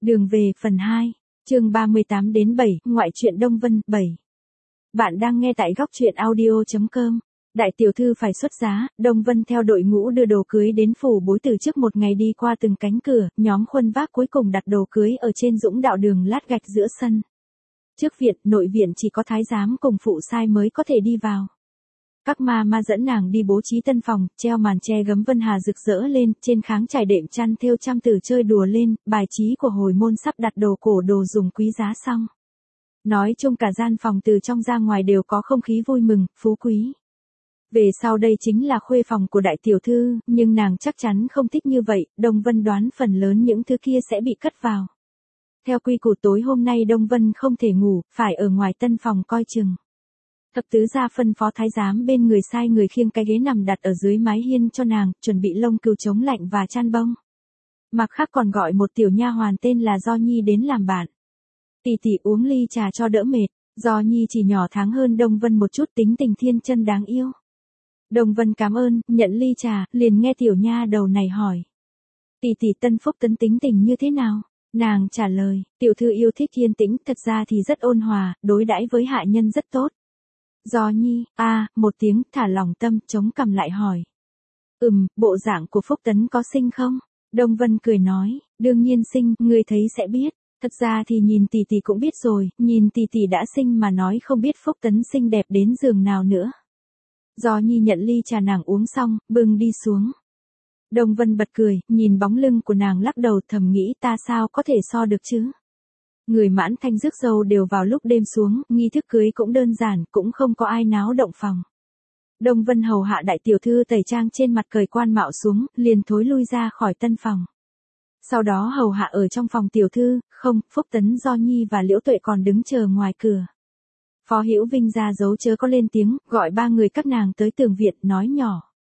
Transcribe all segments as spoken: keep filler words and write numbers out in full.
Đường về phần hai, chương ba mươi tám đến bảy, ngoại truyện Đông Vân, bảy. Bạn đang nghe tại góc truyện audio chấm com. Đại tiểu thư phải xuất giá, Đông Vân theo đội ngũ đưa đồ cưới đến phủ bối từ trước một ngày đi qua từng cánh cửa, nhóm khuân vác cuối cùng đặt đồ cưới ở trên dũng đạo đường lát gạch giữa sân. Trước viện, nội viện chỉ có thái giám cùng phụ sai mới có thể đi vào. Các ma ma dẫn nàng đi bố trí tân phòng, treo màn che gấm vân hà rực rỡ lên, trên kháng trải đệm chăn thêu trăm từ chơi đùa lên, bài trí của hồi môn sắp đặt đồ cổ đồ dùng quý giá xong. Nói chung cả gian phòng từ trong ra ngoài đều có không khí vui mừng, phú quý. Về sau đây chính là khuê phòng của đại tiểu thư, nhưng nàng chắc chắn không thích như vậy, Đông Vân đoán phần lớn những thứ kia sẽ bị cất vào. Theo quy củ tối hôm nay Đông Vân không thể ngủ, phải ở ngoài tân phòng coi chừng. Thập tứ gia phân phó thái giám bên người sai người khiêng cái ghế nằm đặt ở dưới mái hiên cho nàng, chuẩn bị lông cừu chống lạnh và chăn bông. Mặc khác còn gọi một tiểu nha hoàn tên là Do Nhi đến làm bạn. Tỷ tỷ uống ly trà cho đỡ mệt, Do Nhi chỉ nhỏ tháng hơn Đông Vân một chút, tính tình thiên chân đáng yêu. Đông Vân cảm ơn, nhận ly trà, liền nghe tiểu nha đầu này hỏi. Tỷ tỷ Tân Phúc Tấn tính tình như thế nào? Nàng trả lời, tiểu thư yêu thích yên tĩnh, thật ra thì rất ôn hòa, đối đãi với hạ nhân rất tốt. Do Nhi, a à, một tiếng, thả lòng tâm, chống cằm lại hỏi. Ừm, bộ dạng của Phúc Tấn có xinh không? Đông Vân cười nói, đương nhiên xinh, ngươi thấy sẽ biết. Thật ra thì nhìn tỷ tỷ cũng biết rồi, nhìn tỷ tỷ đã xinh mà nói không biết Phúc Tấn xinh đẹp đến giường nào nữa. Do Nhi nhận ly trà nàng uống xong, bưng đi xuống. Đông Vân bật cười, nhìn bóng lưng của nàng lắc đầu thầm nghĩ ta sao có thể so được chứ. Người Mãn Thanh rước dâu đều vào lúc đêm xuống, nghi thức cưới cũng đơn giản, cũng không có ai náo động phòng. Đông Vân hầu hạ đại tiểu thư tẩy trang trên mặt cởi quan mạo xuống, liền thối lui ra khỏi tân phòng. Sau đó hầu hạ ở trong phòng tiểu thư, không, Phúc Tấn Do Nhi và Liễu Tuệ còn đứng chờ ngoài cửa. Phó Hữu Vinh ra dấu chớ có lên tiếng, gọi ba người các nàng tới tường viện, nói nhỏ.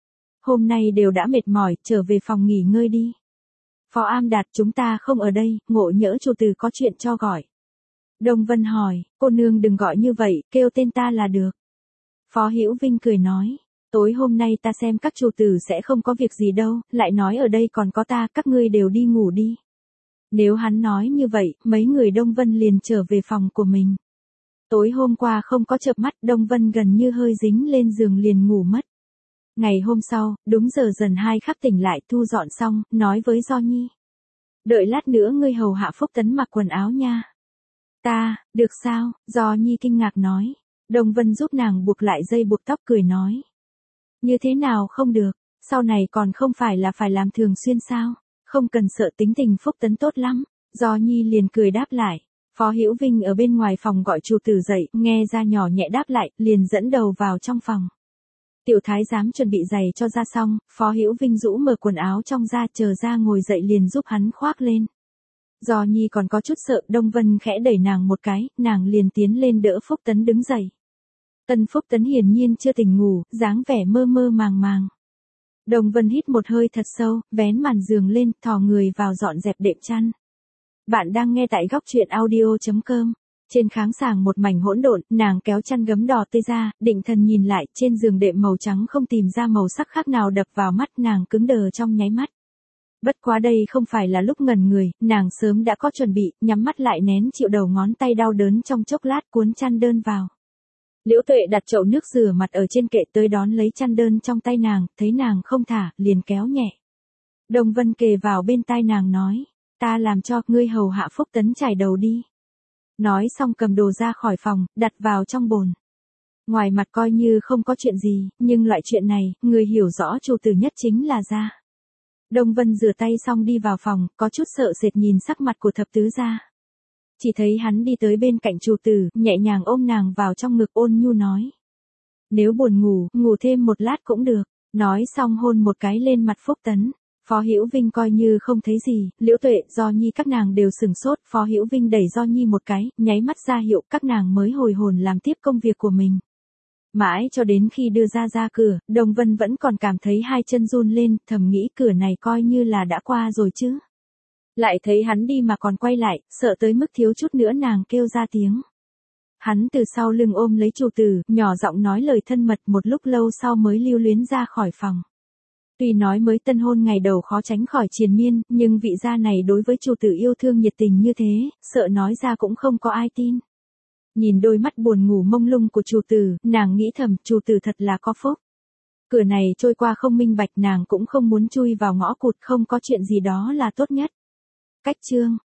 Hôm nay đều đã mệt mỏi, trở về phòng nghỉ ngơi đi. Phó Am Đạt chúng ta không ở đây, ngộ nhỡ chủ tử có chuyện cho gọi. Đông Vân hỏi, cô nương đừng gọi như vậy, kêu tên ta là được. Phó Hữu Vinh cười nói, tối hôm nay ta xem các chủ tử sẽ không có việc gì đâu, lại nói ở đây còn có ta, các ngươi đều đi ngủ đi. Nếu hắn nói như vậy, mấy người Đông Vân liền trở về phòng của mình. Tối hôm qua không có chợp mắt, Đông Vân gần như hơi dính lên giường liền ngủ mất. Ngày hôm sau, đúng giờ dần hai khắc tỉnh lại thu dọn xong, nói với Do Nhi. Đợi lát nữa ngươi hầu hạ Phúc Tấn mặc quần áo nha. Ta, được sao? Do Nhi kinh ngạc nói. Đông Vân giúp nàng buộc lại dây buộc tóc cười nói. Như thế nào không được, sau này còn không phải là phải làm thường xuyên sao? Không cần sợ, tính tình Phúc Tấn tốt lắm. Do Nhi liền cười đáp lại. Phó Hữu Vinh ở bên ngoài phòng gọi chủ tử dậy, nghe ra nhỏ nhẹ đáp lại, liền dẫn đầu vào trong phòng. Tiểu thái giám chuẩn bị giày cho ra xong, Phó Hữu Vinh rũ mở quần áo trong ra, chờ ra ngồi dậy liền giúp hắn khoác lên. Do Nhi còn có chút sợ, Đông Vân khẽ đẩy nàng một cái, nàng liền tiến lên đỡ Phúc Tấn đứng dậy. Tân Phúc Tấn hiển nhiên chưa tỉnh ngủ, dáng vẻ mơ mơ màng màng. Đông Vân hít một hơi thật sâu, vén màn giường lên, thò người vào dọn dẹp đệm chăn. Bạn đang nghe tại góc truyện audio chấm com. Trên kháng sàng một mảnh hỗn độn, nàng kéo chăn gấm đỏ tươi ra, định thần nhìn lại, trên giường đệm màu trắng không tìm ra màu sắc khác nào đập vào mắt, nàng cứng đờ trong nháy mắt. Bất quá đây không phải là lúc ngẩn người, nàng sớm đã có chuẩn bị, nhắm mắt lại nén chịu đầu ngón tay đau đớn trong chốc lát cuốn chăn đơn vào. Liễu Tuệ đặt chậu nước rửa mặt ở trên kệ tới đón lấy chăn đơn trong tay nàng, thấy nàng không thả, liền kéo nhẹ. Đông Vân kề vào bên tai nàng nói, ta làm cho, ngươi hầu hạ Phúc Tấn chải đầu đi. Nói xong cầm đồ ra khỏi phòng, đặt vào trong bồn. Ngoài mặt coi như không có chuyện gì, nhưng loại chuyện này, người hiểu rõ chủ tử nhất chính là gia. Đông Vân rửa tay xong đi vào phòng, có chút sợ sệt nhìn sắc mặt của thập tứ gia. Chỉ thấy hắn đi tới bên cạnh chủ tử, nhẹ nhàng ôm nàng vào trong ngực ôn nhu nói. Nếu buồn ngủ, ngủ thêm một lát cũng được. Nói xong hôn một cái lên mặt Phúc Tấn. Phó Hữu Vinh coi như không thấy gì, Liễu Tuệ, Do Nhi các nàng đều sừng sốt, Phó Hữu Vinh đẩy Do Nhi một cái, nháy mắt ra hiệu các nàng mới hồi hồn làm tiếp công việc của mình. Mãi cho đến khi đưa ra ra cửa, Đông Vân vẫn còn cảm thấy hai chân run lên, thầm nghĩ cửa này coi như là đã qua rồi chứ. Lại thấy hắn đi mà còn quay lại, sợ tới mức thiếu chút nữa nàng kêu ra tiếng. Hắn từ sau lưng ôm lấy chủ tử, nhỏ giọng nói lời thân mật, một lúc lâu sau mới lưu luyến ra khỏi phòng. Tuy nói mới tân hôn ngày đầu khó tránh khỏi triền miên, nhưng vị gia này đối với chủ tử yêu thương nhiệt tình như thế, sợ nói ra cũng không có ai tin. Nhìn đôi mắt buồn ngủ mông lung của chủ tử, nàng nghĩ thầm, chủ tử thật là có phúc. Cửa này trôi qua không minh bạch, nàng cũng không muốn chui vào ngõ cụt, không có chuyện gì đó là tốt nhất. Cách chương